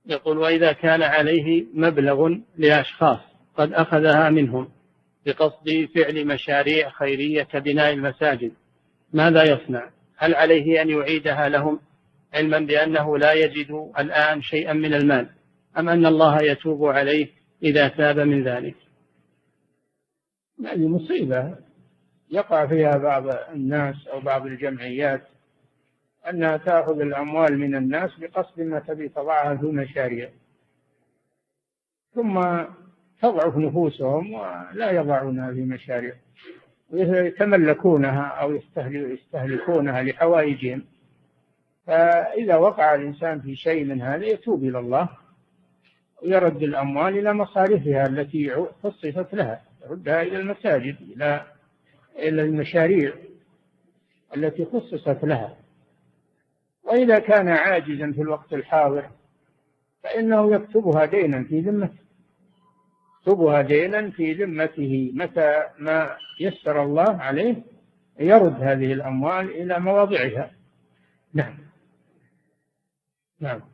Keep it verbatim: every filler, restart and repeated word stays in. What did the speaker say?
يقول: وإذا كان عليه مبلغ لأشخاص قد أخذها منهم بقصد فعل مشاريع خيرية كبناء المساجد، ماذا يصنع؟ هل عليه أن يعيدها لهم علما بأنه لا يجد الآن شيئا من المال، أم أن الله يتوب عليه إذا تاب من ذلك؟ هذه مصيبة يقع فيها بعض الناس أو بعض الجمعيات، أنها تأخذ الأموال من الناس بقصد ما تبي تضعها في مشاريع، ثم تضعف نفوسهم ولا يضعونها في مشاريع ويتملكونها أو يستهلكونها لحوائجهم. فإذا وقع الإنسان في شيء من هذا يتوب إلى الله ويرد الأموال إلى مصارفها التي خصصت لها، يردها إلى المساجد، إلى إلى المشاريع التي خصصت لها. وإذا كان عاجزا في الوقت الحاضر فإنه يكتبها دينا في ذمته، يكتبها دينا في ذمته، متى ما يسر الله عليه يرد هذه الأموال إلى مواضعها. نعم. نعم.